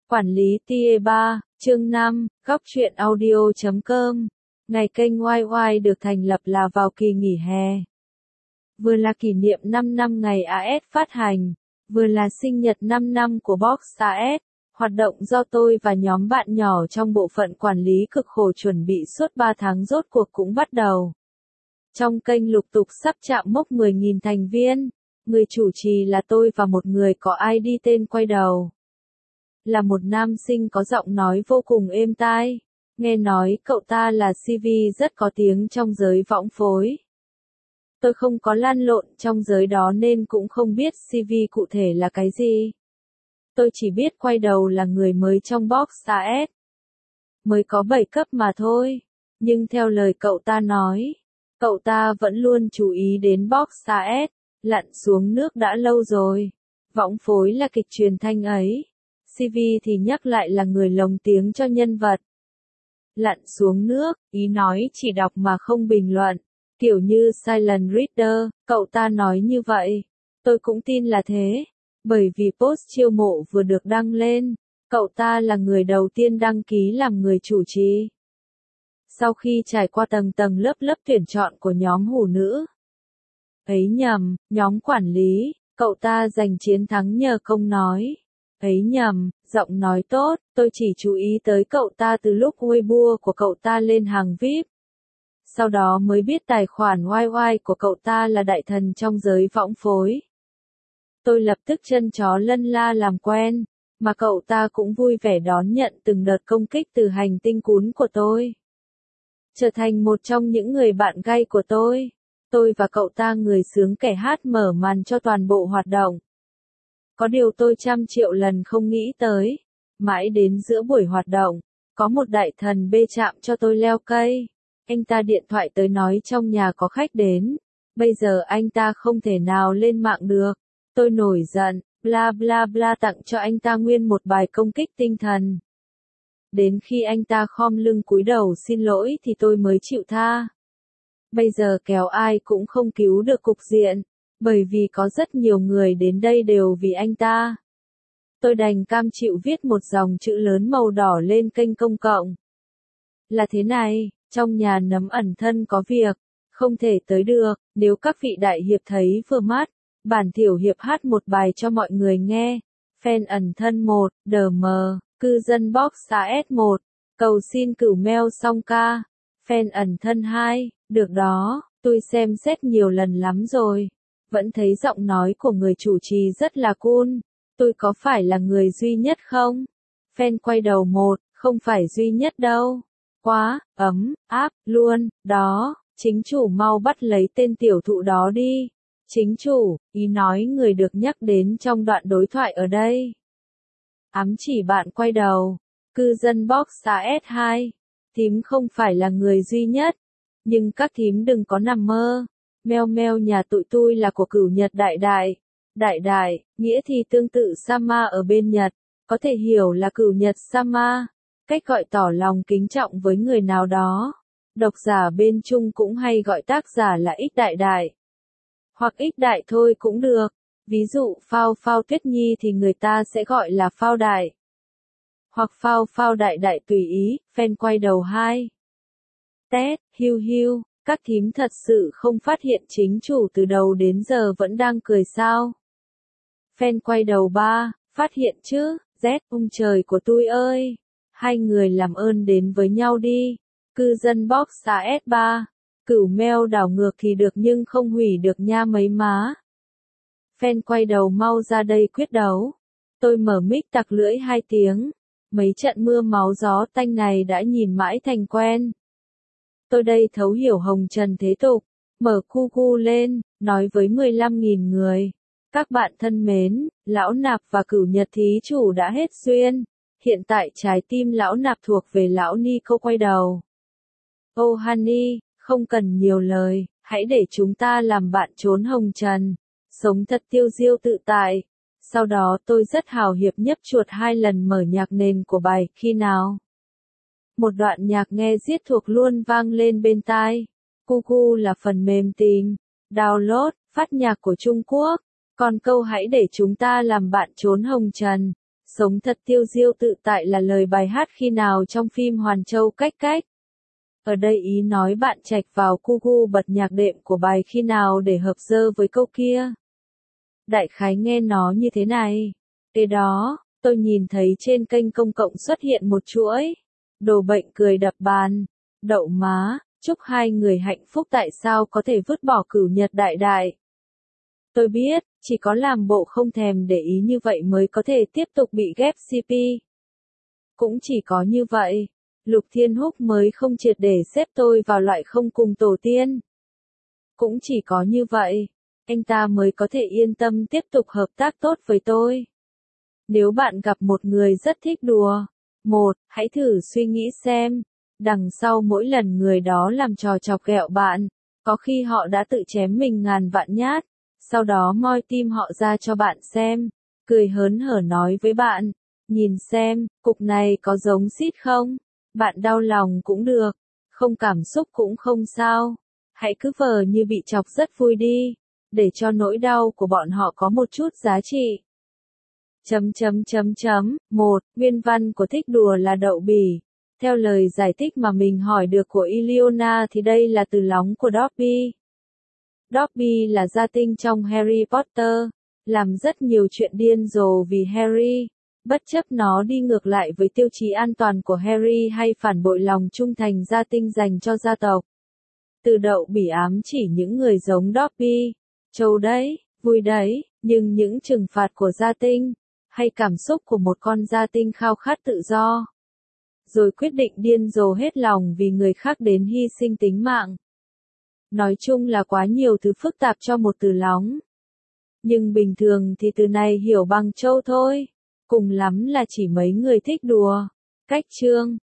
Quản lý TA3, chương 5, góc truyện audio.com. Ngày kênh YY được thành lập là vào kỳ nghỉ hè. Vừa là kỷ niệm 5 năm ngày AS phát hành, vừa là sinh nhật 5 năm của Box AS. Hoạt động do tôi và nhóm bạn nhỏ trong bộ phận quản lý cực khổ chuẩn bị suốt 3 tháng rốt cuộc cũng bắt đầu. Trong kênh lục tục sắp chạm mốc 10.000 thành viên, người chủ trì là tôi và một người có ID tên quay đầu. Là một nam sinh có giọng nói vô cùng êm tai. Nghe nói cậu ta là CV rất có tiếng trong giới võng phối. Tôi không có lăn lộn trong giới đó nên cũng không biết CV cụ thể là cái gì. Tôi chỉ biết quay đầu là người mới trong Box AS. Mới có 7 cấp mà thôi. Nhưng theo lời cậu ta nói, cậu ta vẫn luôn chú ý đến Box AS, lặn xuống nước đã lâu rồi. Võng phối là kịch truyền thanh ấy. CV thì nhắc lại là người lồng tiếng cho nhân vật. Lặn xuống nước, ý nói chỉ đọc mà không bình luận. Kiểu như silent reader, cậu ta nói như vậy. Tôi cũng tin là thế. Bởi vì post chiêu mộ vừa được đăng lên, cậu ta là người đầu tiên đăng ký làm người chủ trì. Sau khi trải qua tầng tầng lớp lớp tuyển chọn của nhóm hủ nữ. Ấy nhầm, nhóm quản lý, cậu ta giành chiến thắng nhờ công nói. Ấy nhầm, giọng nói tốt, tôi chỉ chú ý tới cậu ta từ lúc Weibo của cậu ta lên hàng VIP. Sau đó mới biết tài khoản YY của cậu ta là đại thần trong giới võng phối. Tôi lập tức chân chó lân la làm quen, mà cậu ta cũng vui vẻ đón nhận từng đợt công kích từ hành tinh cún của tôi. Trở thành một trong những người bạn gay của tôi và cậu ta người sướng kẻ hát mở màn cho toàn bộ hoạt động. Có điều tôi 100 triệu lần không nghĩ tới. Mãi đến giữa buổi hoạt động, có một đại thần bê chạm cho tôi leo cây. Anh ta điện thoại tới nói trong nhà có khách đến. Bây giờ anh ta không thể nào lên mạng được. Tôi nổi giận, bla bla bla tặng cho anh ta nguyên một bài công kích tinh thần. Đến khi anh ta khom lưng cúi đầu xin lỗi thì tôi mới chịu tha. Bây giờ kéo ai cũng không cứu được cục diện. Bởi vì có rất nhiều người đến đây đều vì anh ta. Tôi đành cam chịu viết một dòng chữ lớn màu đỏ lên kênh công cộng. Là thế này, trong nhà nấm ẩn thân có việc, không thể tới được, nếu các vị đại hiệp thấy vừa mắt, bản tiểu hiệp hát một bài cho mọi người nghe. Fan ẩn thân 1, DM, cư dân Box AS 1, cầu xin cửu mail xong ca. Fan ẩn thân 2, được đó, tôi xem xét nhiều lần lắm rồi. Vẫn thấy giọng nói của người chủ trì rất là cool. Tôi có phải là người duy nhất không? Fan quay đầu 1, không phải duy nhất đâu. Quá, ấm, áp, luôn, đó, chính chủ mau bắt lấy tên tiểu thụ đó đi. Chính chủ, ý nói người được nhắc đến trong đoạn đối thoại ở đây. Ám chỉ bạn quay đầu, cư dân Box AS 2. Thím không phải là người duy nhất. Nhưng các thím đừng có nằm mơ. Meo meo nhà tụi tôi là của cửu Nhật đại đại. Đại đại, nghĩa thì tương tự Sama ở bên Nhật, có thể hiểu là cửu Nhật Sama. Cách gọi tỏ lòng kính trọng với người nào đó. Độc giả bên Trung cũng hay gọi tác giả là X đại đại. Hoặc X đại thôi cũng được. Ví dụ Phao Phao Tuyết Nhi thì người ta sẽ gọi là Phao đại. Hoặc Phao Phao đại đại tùy ý, fan quay đầu 2. Tét, hiu hiu. Các thím thật sự không phát hiện chính chủ từ đầu đến giờ vẫn đang cười sao? Fan quay đầu 3, phát hiện chứ, Z, trời của tôi ơi. Hai người làm ơn đến với nhau đi. Cư dân Box AS 3, cửu mail đảo ngược thì được nhưng không hủy được nha mấy má. Fan quay đầu mau ra đây quyết đấu. Tôi mở mic tặc lưỡi 2 tiếng. Mấy trận mưa máu gió tanh này đã nhìn mãi thành quen. Tôi đây thấu hiểu hồng trần thế tục, mở cu lên, nói với 15.000 người. Các bạn thân mến, lão nạp và cửu Nhật thí chủ đã hết duyên. Hiện tại trái tim lão nạp thuộc về lão Nico quay đầu. Oh honey, không cần nhiều lời, hãy để chúng ta làm bạn trốn hồng trần. Sống thật tiêu diêu tự tại. Sau đó tôi rất hào hiệp nhấp chuột 2 lần mở nhạc nền của bài Khi nào. Một đoạn nhạc nghe giết thuộc luôn vang lên bên tai. Cuckoo là phần mềm tìm, download, phát nhạc của Trung Quốc. Còn câu hãy để chúng ta làm bạn trốn hồng trần, Sống thật tiêu diêu tự tại là lời bài hát khi nào trong phim Hoàn Châu Cách Cách. Ở đây ý nói bạn chạch vào Google bật nhạc đệm của bài khi nào để hợp dơ với câu kia. Đại khái nghe nó như thế này. Kế đó, tôi nhìn thấy trên kênh công cộng xuất hiện một chuỗi. Đồ bệnh cười đập bàn. Đậu má, chúc hai người hạnh phúc tại sao có thể vứt bỏ cửu nhật đại đại. Tôi biết, chỉ có làm bộ không thèm để ý như vậy mới có thể tiếp tục bị ghép CP. Cũng chỉ có như vậy, Lục Thiên Húc mới không triệt để xếp tôi vào loại không cùng tổ tiên. Cũng chỉ có như vậy, anh ta mới có thể yên tâm tiếp tục hợp tác tốt với tôi. Nếu bạn gặp một người rất thích đùa, hãy thử suy nghĩ xem, đằng sau mỗi lần người đó làm trò chọc ghẹo bạn, có khi họ đã tự chém mình ngàn vạn nhát, sau đó moi tim họ ra cho bạn xem, cười hớn hở nói với bạn, nhìn xem, cục này có giống xít không? Bạn đau lòng cũng được, không cảm xúc cũng không sao, hãy cứ vờ như bị chọc rất vui đi, để cho nỗi đau của bọn họ có một chút giá trị. Nguyên văn của thích đùa là đậu bỉ. Theo lời giải thích mà mình hỏi được của Ileana thì đây là từ lóng của Dobby. Dobby là gia tinh trong Harry Potter, làm rất nhiều chuyện điên rồ vì Harry, bất chấp nó đi ngược lại với tiêu chí an toàn của Harry hay phản bội lòng trung thành gia tinh dành cho gia tộc. Từ đậu bỉ ám chỉ những người giống Dobby, trâu đấy, vui đấy, nhưng những trừng phạt của gia tinh, hay cảm xúc của một con gia tinh khao khát tự do, rồi quyết định điên rồ hết lòng vì người khác đến hy sinh tính mạng. Nói chung là quá nhiều thứ phức tạp cho một từ lóng. Nhưng bình thường thì từ này hiểu bằng trâu thôi, cùng lắm là chỉ mấy người thích đùa. Cách chương